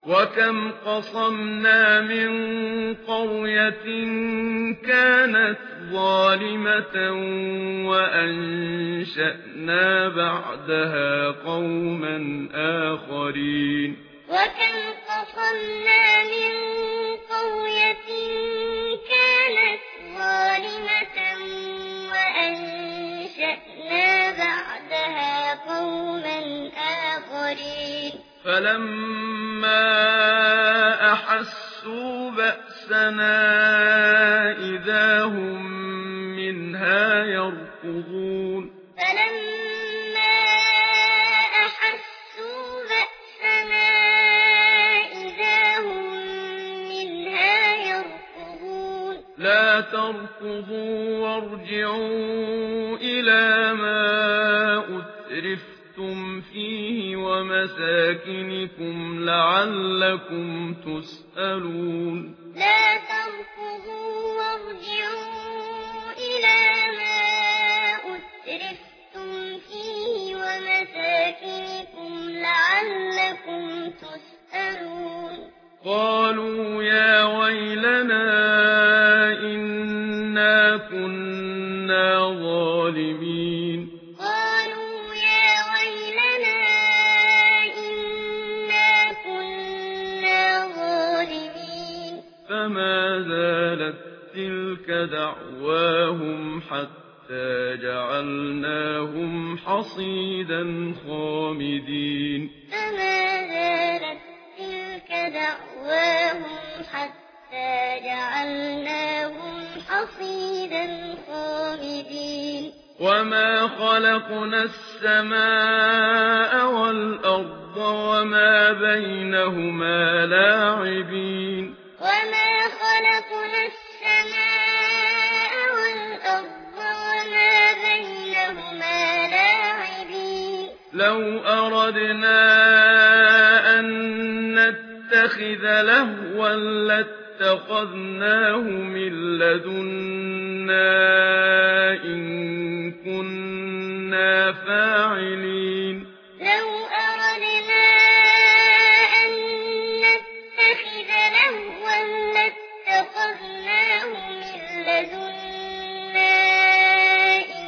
وكم قصمنا من قرية كانت ظالمة وأنشأنا بعدها قوما آخرين وكم قصمنا من قرية كانت ظالمة وأنشأنا بعدها قوما آخرين فلما أحسوا بأسنا إذا هم منها يركضون فلما أحسوا بأسنا إذا هم منها يركضون لا تركضوا وارجعوا إلى ما أترفتم فيه ومساكنكم لعلكم تسألون لا تركضوا وارجعوا إلى ما أترفتم فيه ومساكنكم لعلكم تسألون قالوا يا ويلنا إنا كنا ظالمين قالوا يا ويلنا إنا كنا ظالمين فما زالت تلك دعواهم حتى جعلناهم حصيدا خامدين فما زالت تلك دعواهم حتى جعلناهم حصيدا خامدين وما خلقنا السماء والأرض وما بينهما لاعبين وما خلقنا السماء والأرض وما بينهما لاعبين لو أردنا أن نتخذ لهوا لاتخذناه من لدنا إن كنا فاعلين لو أردنا أن نتخذ لهوا لاتخذناه من لدنا إن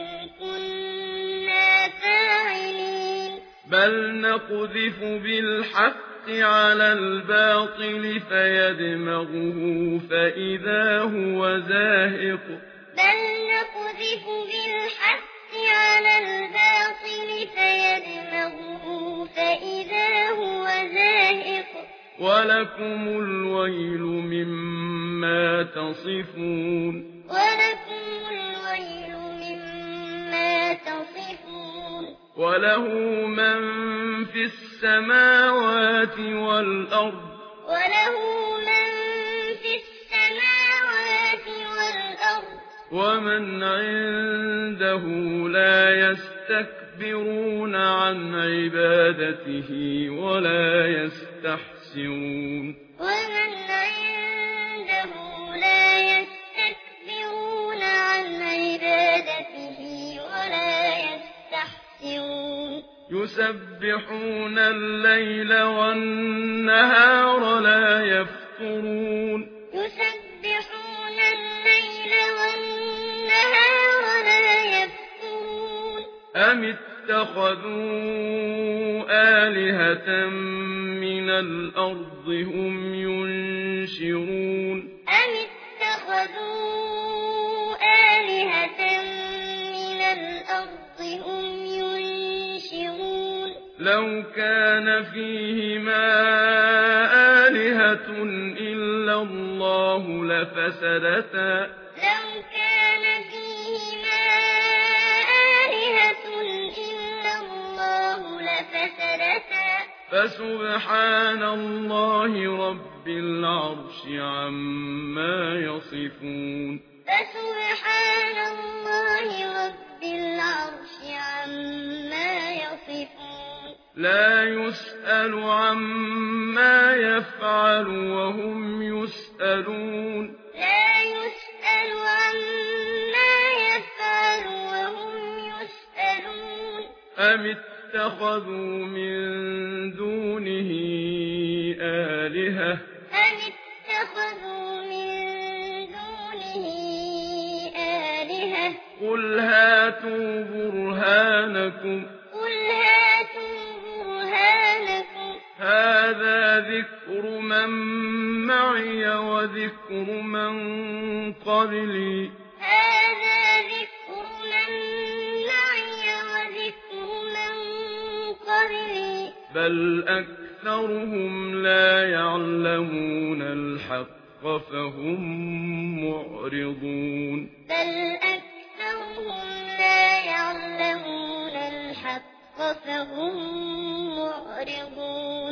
كنا فاعلين بل نقذف بالحق على الباطل فيدمغه فإذا هو زاهق بل نقذف بالحق على الباطل فيدمغه فإذا هو زاهق ولكم الويل مما تصفون ولكم الويل مما تصفون وله من في السماوات والأرض وله من في السماوات والأرض ومن عنده لا يستكبرون عن عبادته ولا يستحسرون ومن عنده لا يستكبرون عن عبادته ولا يستحسرون يسبحون الليل والنهار لا يفترون يسبحون الليل والنهار لا يفترون أم اتخذوا آلهة من الأرض هم ينشرون أم اتخذوا آلهة من الأرض هم ينشرون لو كان فيهما آلهة إلا الله لفسدتا لو كان فيهما آلهة إلا الله لفسدتا فسبحان الله رب العرش عما يصفون فسبحان الله رب العرش عما يصفون لا يسأل عما يفعل وهم يسألون لا يسأل عما يفعل وهم يسألون أم اتخذوا من دونه آلهة أم اتخذوا من دونه آلهة قل هاتوا برهانكم هذا ذكر من معي وذكر من قبلي بل أكثرهم لا يعلمون الحق فهم معرضون فهم معرضون